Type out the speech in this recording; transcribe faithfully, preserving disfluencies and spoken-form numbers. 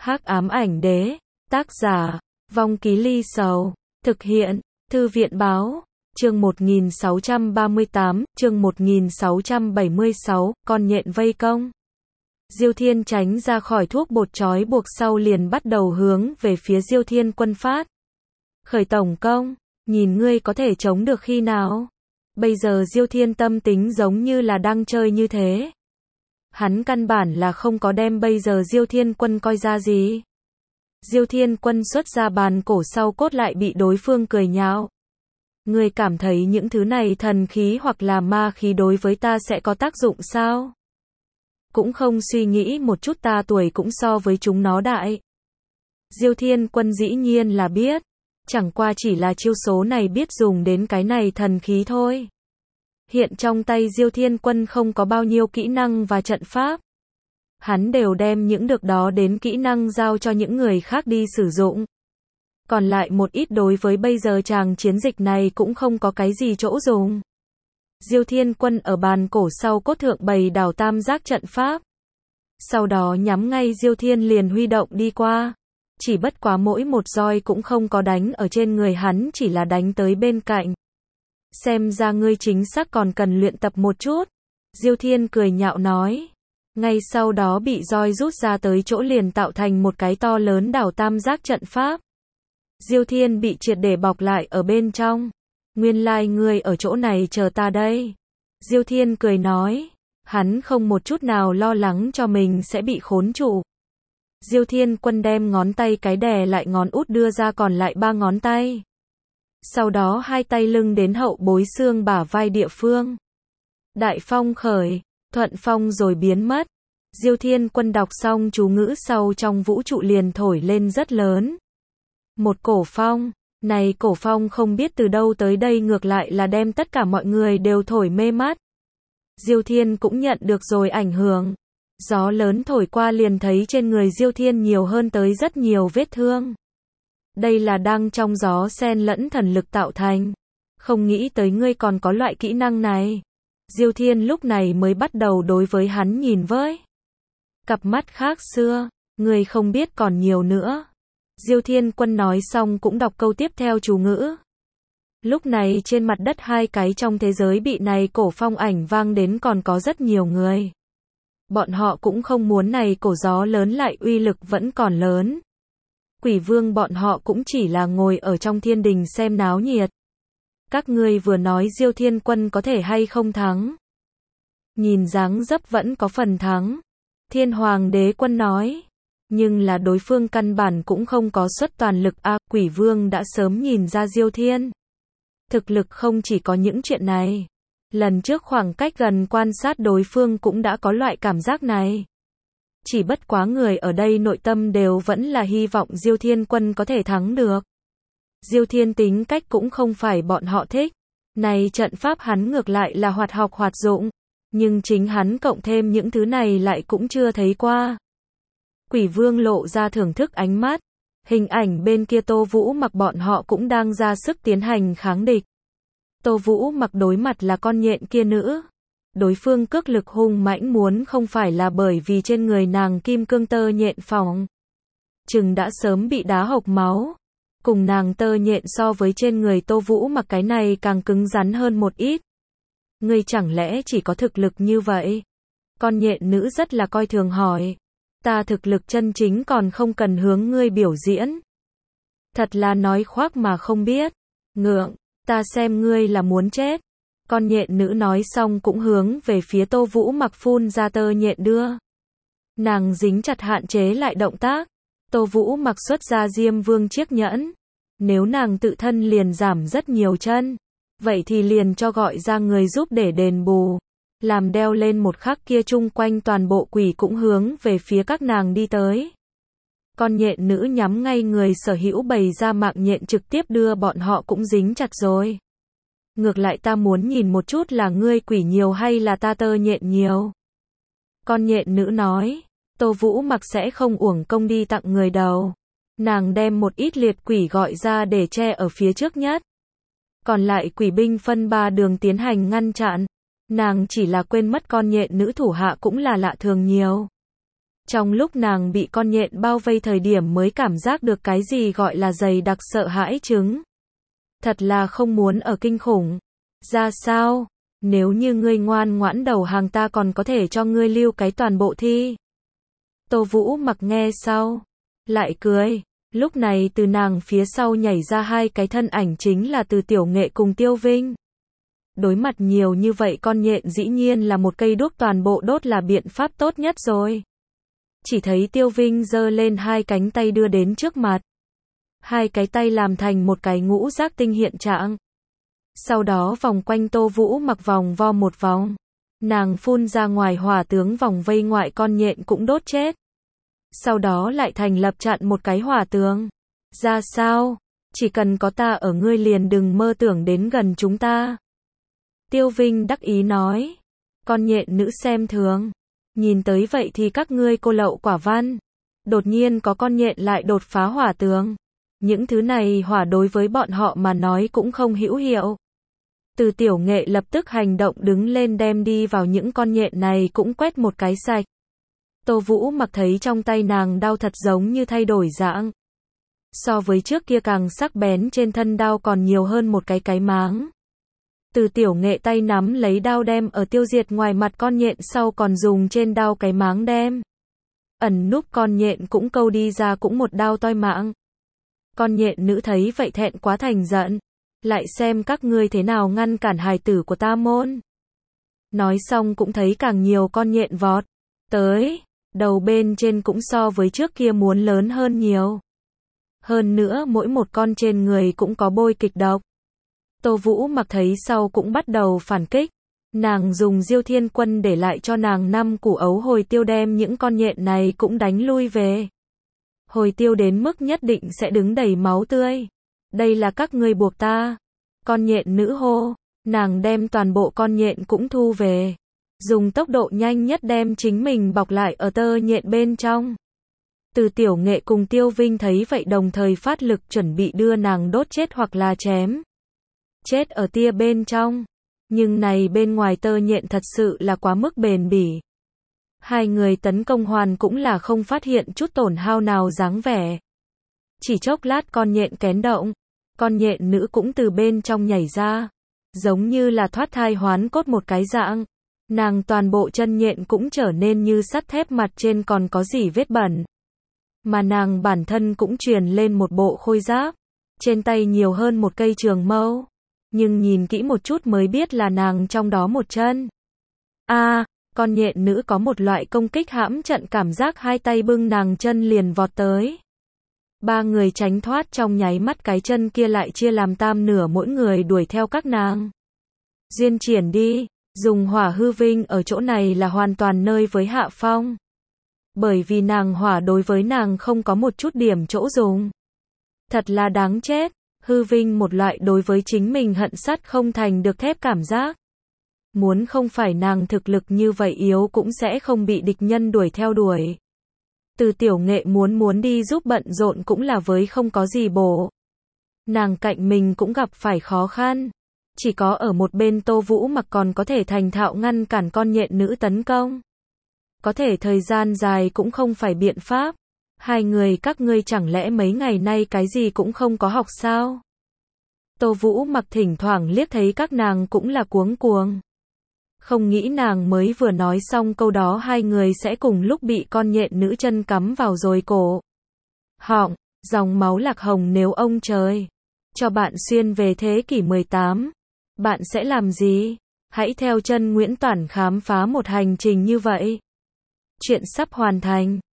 Hắc ám ảnh đế, tác giả, Vong Ký Ly Sầu, thực hiện, Thư viện báo, chương một nghìn sáu trăm ba mươi tám, chương một nghìn sáu trăm bảy mươi sáu, con nhện vây công. Diêu Thiên tránh ra khỏi thuốc bột trói buộc sau liền bắt đầu hướng về phía Diêu Thiên Quân phát. Khởi tổng công, nhìn ngươi có thể chống được khi nào? Bây giờ Diêu Thiên tâm tính giống như là đang chơi như thế. Hắn căn bản là không có đem bây giờ Diêu Thiên Quân coi ra gì. Diêu Thiên Quân xuất ra bàn cổ sau cốt lại bị đối phương cười nhạo. Ngươi cảm thấy những thứ này thần khí hoặc là ma khí đối với ta sẽ có tác dụng sao? Cũng không suy nghĩ một chút ta tuổi cũng so với chúng nó đại. Diêu Thiên Quân dĩ nhiên là biết. Chẳng qua chỉ là chiêu số này biết dùng đến cái này thần khí thôi. Hiện trong tay Diêu Thiên Quân không có bao nhiêu kỹ năng và trận pháp. Hắn đều đem những được đó đến kỹ năng giao cho những người khác đi sử dụng. Còn lại một ít đối với bây giờ chàng chiến dịch này cũng không có cái gì chỗ dùng. Diêu Thiên Quân ở bàn cổ sau cốt thượng bày đảo tam giác trận pháp. Sau đó nhắm ngay Diêu Thiên liền huy động đi qua. Chỉ bất quá mỗi một roi cũng không có đánh ở trên người hắn, chỉ là đánh tới bên cạnh. Xem ra ngươi chính xác còn cần luyện tập một chút. Diêu Thiên cười nhạo nói. Ngay sau đó bị roi rút ra tới chỗ liền tạo thành một cái to lớn đảo tam giác trận pháp. Diêu Thiên bị triệt để bọc lại ở bên trong. Nguyên lai ngươi ở chỗ này chờ ta đây. Diêu Thiên cười nói. Hắn không một chút nào lo lắng cho mình sẽ bị khốn trụ. Diêu Thiên Quân đem ngón tay cái đè lại ngón út đưa ra còn lại ba ngón tay. Sau đó hai tay lưng đến hậu bối xương bả vai địa phương. Đại phong khởi, thuận phong rồi biến mất. Diêu Thiên Quân đọc xong chú ngữ sau trong vũ trụ liền thổi lên rất lớn. Một cổ phong, này cổ phong không biết từ đâu tới đây ngược lại là đem tất cả mọi người đều thổi mê mắt. Diêu Thiên cũng nhận được rồi ảnh hưởng. Gió lớn thổi qua liền thấy trên người Diêu Thiên nhiều hơn tới rất nhiều vết thương. Đây là đang trong gió xen lẫn thần lực tạo thành. Không nghĩ tới ngươi còn có loại kỹ năng này. Diêu Thiên lúc này mới bắt đầu đối với hắn nhìn với cặp mắt khác xưa, ngươi không biết còn nhiều nữa. Diêu Thiên Quân nói xong cũng đọc câu tiếp theo chú ngữ. Lúc này trên mặt đất hai cái trong thế giới bị này cổ phong ảnh vang đến còn có rất nhiều người. Bọn họ cũng không muốn này cổ gió lớn lại uy lực vẫn còn lớn. Quỷ vương bọn họ cũng chỉ là ngồi ở trong thiên đình xem náo nhiệt. Các ngươi vừa nói Diêu Thiên Quân có thể hay không thắng. Nhìn dáng dấp vẫn có phần thắng. Thiên Hoàng Đế Quân nói. Nhưng là đối phương căn bản cũng không có xuất toàn lực a. À, quỷ vương đã sớm nhìn ra Diêu Thiên. Thực lực không chỉ có những chuyện này. Lần trước khoảng cách gần quan sát đối phương cũng đã có loại cảm giác này. Chỉ bất quá người ở đây nội tâm đều vẫn là hy vọng Diêu Thiên Quân có thể thắng được. Diêu Thiên tính cách cũng không phải bọn họ thích. Này trận pháp hắn ngược lại là hoạt học hoạt dụng. Nhưng chính hắn cộng thêm những thứ này lại cũng chưa thấy qua. Quỷ vương lộ ra thưởng thức ánh mắt. Hình ảnh bên kia Tô Vũ Mặc bọn họ cũng đang ra sức tiến hành kháng địch. Tô Vũ Mặc đối mặt là con nhện kia nữ. Đối phương cước lực hung mãnh muốn không phải là bởi vì trên người nàng kim cương tơ nhện phòng. Chừng đã sớm bị đá hộc máu. Cùng nàng tơ nhện so với trên người Tô Vũ Mặc cái này càng cứng rắn hơn một ít. Ngươi chẳng lẽ chỉ có thực lực như vậy? Con nhện nữ rất là coi thường hỏi. Ta thực lực chân chính còn không cần hướng ngươi biểu diễn. Thật là nói khoác mà không biết. Ngượng, ta xem ngươi là muốn chết. Con nhện nữ nói xong cũng hướng về phía Tô Vũ Mặc phun ra tơ nhện đưa. Nàng dính chặt hạn chế lại động tác. Tô Vũ Mặc xuất ra Diêm Vương chiếc nhẫn. Nếu nàng tự thân liền giảm rất nhiều chân. Vậy thì liền cho gọi ra người giúp để đền bù. Làm đeo lên một khắc kia chung quanh toàn bộ quỷ cũng hướng về phía các nàng đi tới. Con nhện nữ nhắm ngay người sở hữu bày ra mạng nhện trực tiếp đưa bọn họ cũng dính chặt rồi. Ngược lại ta muốn nhìn một chút là ngươi quỷ nhiều hay là ta tơ nhện nhiều. Con nhện nữ nói. Tô Vũ Mặc sẽ không uổng công đi tặng người đầu. Nàng đem một ít liệt quỷ gọi ra để che ở phía trước nhất. Còn lại quỷ binh phân ba đường tiến hành ngăn chặn. Nàng chỉ là quên mất con nhện nữ thủ hạ cũng là lạ thường nhiều. Trong lúc nàng bị con nhện bao vây thời điểm mới cảm giác được cái gì gọi là dày đặc sợ hãi trứng. Thật là không muốn ở kinh khủng. Ra sao? Nếu như ngươi ngoan ngoãn đầu hàng ta còn có thể cho ngươi lưu cái toàn bộ thi. Tô Vũ Mặc nghe sau, lại cười. Lúc này từ nàng phía sau nhảy ra hai cái thân ảnh chính là Từ Tiểu Nghệ cùng Tiêu Vinh. Đối mặt nhiều như vậy con nhện dĩ nhiên là một cây đuốc toàn bộ đốt là biện pháp tốt nhất rồi. Chỉ thấy Tiêu Vinh giơ lên hai cánh tay đưa đến trước mặt. Hai cái tay làm thành một cái ngũ giác tinh hiện trạng. Sau đó vòng quanh Tô Vũ Mặc vòng vo một vòng. Nàng phun ra ngoài hỏa tướng vòng vây ngoại con nhện cũng đốt chết. Sau đó lại thành lập chặn một cái hỏa tướng. Ra sao? Chỉ cần có ta ở ngươi liền đừng mơ tưởng đến gần chúng ta. Tiêu Vinh đắc ý nói. Con nhện nữ xem thường. Nhìn tới vậy thì các ngươi cô lậu quả văn. Đột nhiên có con nhện lại đột phá hỏa tướng. Những thứ này hỏa đối với bọn họ mà nói cũng không hữu hiệu. Từ Tiểu Nghệ lập tức hành động đứng lên đem đi vào những con nhện này cũng quét một cái sạch. Tô Vũ Mặc thấy trong tay nàng đao thật giống như thay đổi dạng. So với trước kia càng sắc bén, trên thân đao còn nhiều hơn một cái cái máng. Từ Tiểu Nghệ tay nắm lấy đao đem ở tiêu diệt ngoài mặt con nhện sau còn dùng trên đao cái máng đem. Ẩn núp con nhện cũng câu đi ra cũng một đao toi mạng. Con nhện nữ thấy vậy thẹn quá thành giận. Lại xem các ngươi thế nào ngăn cản hài tử của ta môn. Nói xong cũng thấy càng nhiều con nhện vọt tới. Đầu bên trên cũng so với trước kia muốn lớn hơn nhiều. Hơn nữa mỗi một con trên người cũng có bôi kịch độc. Tô Vũ Mặc thấy sau cũng bắt đầu phản kích. Nàng dùng Diêu Thiên Quân để lại cho nàng năm củ ấu hồi tiêu đem những con nhện này cũng đánh lui về. Hồi tiêu đến mức nhất định sẽ đứng đầy máu tươi. Đây là các ngươi buộc ta. Con nhện nữ hô. Nàng đem toàn bộ con nhện cũng thu về. Dùng tốc độ nhanh nhất đem chính mình bọc lại ở tơ nhện bên trong. Từ Tiểu Nghệ cùng Tiêu Vinh thấy vậy đồng thời phát lực chuẩn bị đưa nàng đốt chết hoặc là chém chết ở tia bên trong. Nhưng này bên ngoài tơ nhện thật sự là quá mức bền bỉ. Hai người tấn công hoàn cũng là không phát hiện chút tổn hao nào dáng vẻ. Chỉ chốc lát con nhện kén động. Con nhện nữ cũng từ bên trong nhảy ra. Giống như là thoát thai hoán cốt một cái dạng. Nàng toàn bộ chân nhện cũng trở nên như sắt thép, mặt trên còn có gì vết bẩn. Mà nàng bản thân cũng truyền lên một bộ khôi giáp. Trên tay nhiều hơn một cây trường mâu. Nhưng nhìn kỹ một chút mới biết là nàng trong đó một chân. A, à, con nhện nữ có một loại công kích hãm trận cảm giác, hai tay bưng nàng chân liền vọt tới. Ba người tránh thoát trong nháy mắt, cái chân kia lại chia làm tam nửa, mỗi người đuổi theo các nàng. Duyên triển đi, dùng hỏa hư vinh ở chỗ này là hoàn toàn nơi với hạ phong. Bởi vì nàng hỏa đối với nàng không có một chút điểm chỗ dùng. Thật là đáng chết. Hư vinh một loại đối với chính mình hận sắt không thành được thép cảm giác. Muốn không phải nàng thực lực như vậy yếu cũng sẽ không bị địch nhân đuổi theo đuổi. Từ Tiểu Nghệ muốn muốn đi giúp bận rộn cũng là với không có gì bổ. Nàng cạnh mình cũng gặp phải khó khăn. Chỉ có ở một bên Tô Vũ Mặc còn có thể thành thạo ngăn cản con nhện nữ tấn công. Có thể thời gian dài cũng không phải biện pháp. Hai người các ngươi chẳng lẽ mấy ngày nay cái gì cũng không có học sao? Tô Vũ Mặc thỉnh thoảng liếc thấy các nàng cũng là cuống cuồng. Không nghĩ nàng mới vừa nói xong câu đó hai người sẽ cùng lúc bị con nhện nữ chân cắm vào rồi cổ. Họng, dòng máu lạc hồng. Nếu ông trời cho bạn xuyên về thế kỷ mười tám, bạn sẽ làm gì? Hãy theo chân Nguyễn Toản khám phá một hành trình như vậy. Chuyện sắp hoàn thành.